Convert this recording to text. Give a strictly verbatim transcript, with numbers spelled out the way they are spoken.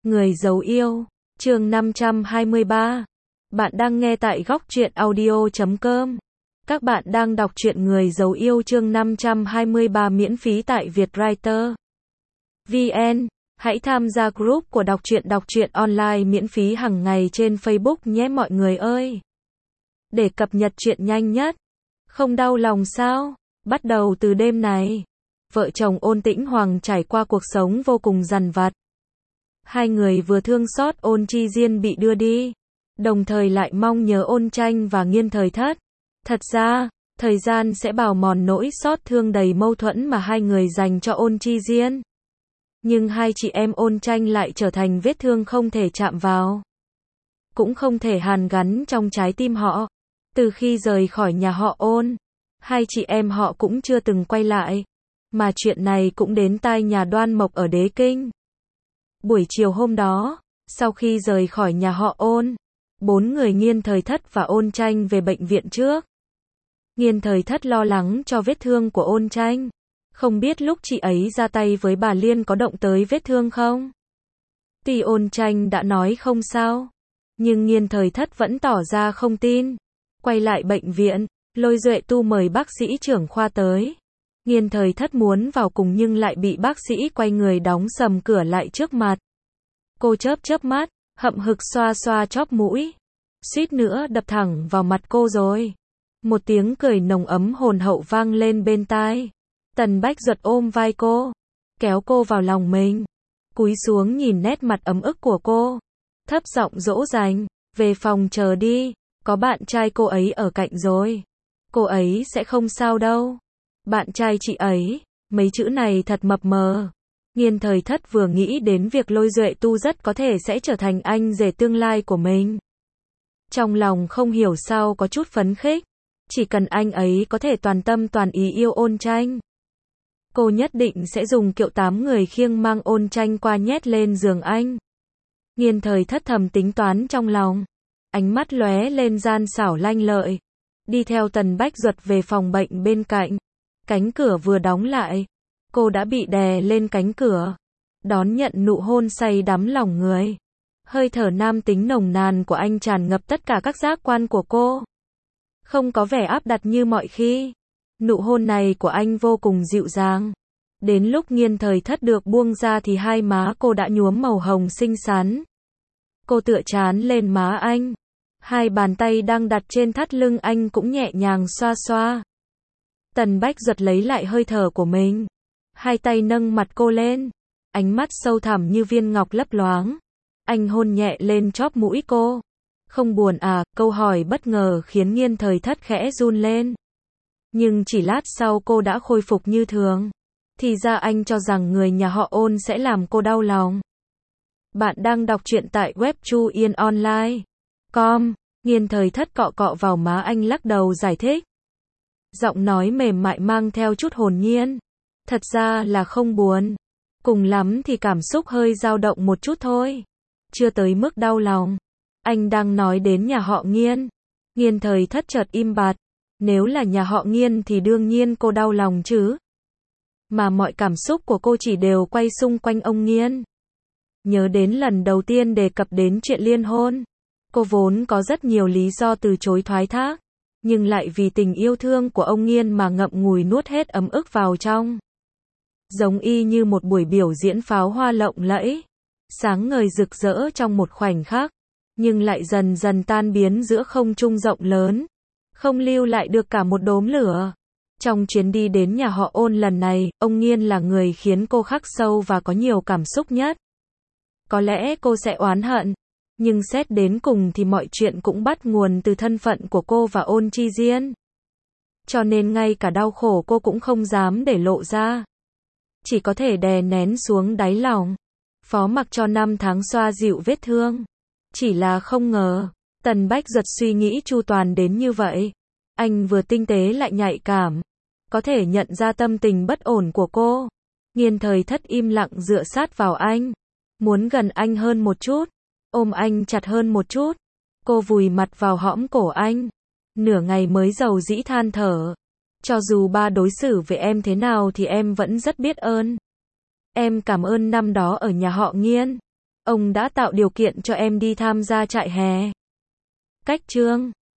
Người giấu yêu, chương năm trăm hai mươi ba. Bạn đang nghe tại góc truyện audio chấm com. Các bạn đang đọc truyện Người giấu yêu chương năm trăm hai mươi ba miễn phí tại Vietwriter vê en. Hãy tham gia group của đọc truyện đọc truyện online miễn phí hàng ngày trên Facebook nhé mọi người ơi. Để cập nhật truyện nhanh nhất. Không đau lòng sao? Bắt đầu từ đêm này, vợ chồng Ôn Tĩnh Hoàng trải qua cuộc sống vô cùng dằn vặt. Hai người vừa thương xót Ôn Chi Diên bị đưa đi, đồng thời lại mong nhớ Ôn Tranh và Nghiên Thời Thất. Thật ra, thời gian sẽ bào mòn nỗi xót thương đầy mâu thuẫn mà hai người dành cho Ôn Chi Diên. Nhưng hai chị em Ôn Tranh lại trở thành vết thương không thể chạm vào, cũng không thể hàn gắn trong trái tim họ. Từ khi rời khỏi nhà họ Ôn, hai chị em họ cũng chưa từng quay lại. Mà chuyện này cũng đến tai nhà Đoan Mộc ở Đế Kinh. Buổi chiều hôm đó, sau khi rời khỏi nhà họ Ôn, bốn người Nghiên Thời Thất và Ôn Tranh về bệnh viện trước. Nghiên Thời Thất lo lắng cho vết thương của Ôn Tranh. Không biết lúc chị ấy ra tay với bà Liên có động tới vết thương không? Tuy Ôn Tranh đã nói không sao, nhưng Nghiên Thời Thất vẫn tỏ ra không tin. Quay lại bệnh viện, Lôi Duệ Tu mời bác sĩ trưởng khoa tới. Nghiên Thời Thất muốn vào cùng nhưng lại bị bác sĩ quay người đóng sầm cửa lại trước mặt. Cô chớp chớp mắt, hậm hực xoa xoa chóp mũi. Suýt nữa đập thẳng vào mặt cô rồi. Một tiếng cười nồng ấm hồn hậu vang lên bên tai. Tần Bách Duật ôm vai cô, kéo cô vào lòng mình, cúi xuống nhìn nét mặt ấm ức của cô, thấp giọng dỗ dành, về phòng chờ đi, có bạn trai cô ấy ở cạnh rồi. Cô ấy sẽ không sao đâu. Bạn trai chị ấy, mấy chữ này thật mập mờ. Nghiên Thời Thất vừa nghĩ đến việc Lôi Duệ Tu rất có thể sẽ trở thành anh rể tương lai của mình, trong lòng không hiểu sao có chút phấn khích. Chỉ cần anh ấy có thể toàn tâm toàn ý yêu Ôn Tranh, cô nhất định sẽ dùng kiệu tám người khiêng mang Ôn Tranh qua nhét lên giường anh. Nghiên Thời Thất thầm tính toán trong lòng, ánh mắt lóe lên gian xảo lanh lợi, đi theo Tần Bách Duật về phòng bệnh bên cạnh. Cánh cửa vừa đóng lại, cô đã bị đè lên cánh cửa, đón nhận nụ hôn say đắm lòng người. Hơi thở nam tính nồng nàn của anh tràn ngập tất cả các giác quan của cô, không có vẻ áp đặt như mọi khi. Nụ hôn này của anh vô cùng dịu dàng. Đến lúc Nghiên Thời Thất được buông ra thì hai má cô đã nhuốm màu hồng xinh xắn. Cô tựa trán lên má anh, hai bàn tay đang đặt trên thắt lưng anh cũng nhẹ nhàng xoa xoa. Tần Bách Duật lấy lại hơi thở của mình, hai tay nâng mặt cô lên, ánh mắt sâu thẳm như viên ngọc lấp loáng. Anh hôn nhẹ lên chóp mũi cô. Không buồn à? Câu hỏi bất ngờ khiến Nghiên Thời Thất khẽ run lên. Nhưng chỉ lát sau cô đã khôi phục như thường. Thì ra anh cho rằng người nhà họ Ôn sẽ làm cô đau lòng. Bạn đang đọc truyện tại web chu yên online chấm com. Nghiên Thời Thất cọ cọ vào má anh lắc đầu giải thích. Giọng nói mềm mại mang theo chút hồn nhiên. Thật ra là không buồn. Cùng lắm thì cảm xúc hơi dao động một chút thôi. Chưa tới mức đau lòng. Anh đang nói đến nhà họ Nghiên. Nghiên Thời Thất chợt im bặt. Nếu là nhà họ Nghiên thì đương nhiên cô đau lòng chứ. Mà mọi cảm xúc của cô chỉ đều quay xung quanh ông Nghiên. Nhớ đến lần đầu tiên đề cập đến chuyện liên hôn, cô vốn có rất nhiều lý do từ chối thoái thác, nhưng lại vì tình yêu thương của ông Nghiên mà ngậm ngùi nuốt hết ấm ức vào trong. Giống y như một buổi biểu diễn pháo hoa lộng lẫy, sáng ngời rực rỡ trong một khoảnh khắc, nhưng lại dần dần tan biến giữa không trung rộng lớn, không lưu lại được cả một đốm lửa. Trong chuyến đi đến nhà họ Ôn lần này, ông Nghiên là người khiến cô khắc sâu và có nhiều cảm xúc nhất. Có lẽ cô sẽ oán hận, nhưng xét đến cùng thì mọi chuyện cũng bắt nguồn từ thân phận của cô và Ôn Chi Diên. Cho nên ngay cả đau khổ cô cũng không dám để lộ ra, chỉ có thể đè nén xuống đáy lòng, phó mặc cho năm tháng xoa dịu vết thương. Chỉ là không ngờ, Tần Bách Duật suy nghĩ chu toàn đến như vậy. Anh vừa tinh tế lại nhạy cảm, có thể nhận ra tâm tình bất ổn của cô. Nghiên Thời Thất im lặng dựa sát vào anh, muốn gần anh hơn một chút, ôm anh chặt hơn một chút. Cô vùi mặt vào hõm cổ anh, nửa ngày mới dầu dĩ than thở. Cho dù ba đối xử với em thế nào thì em vẫn rất biết ơn. Em cảm ơn năm đó ở nhà họ Nghiên. ông đã tạo điều kiện cho em đi tham gia trại hè. Cách chương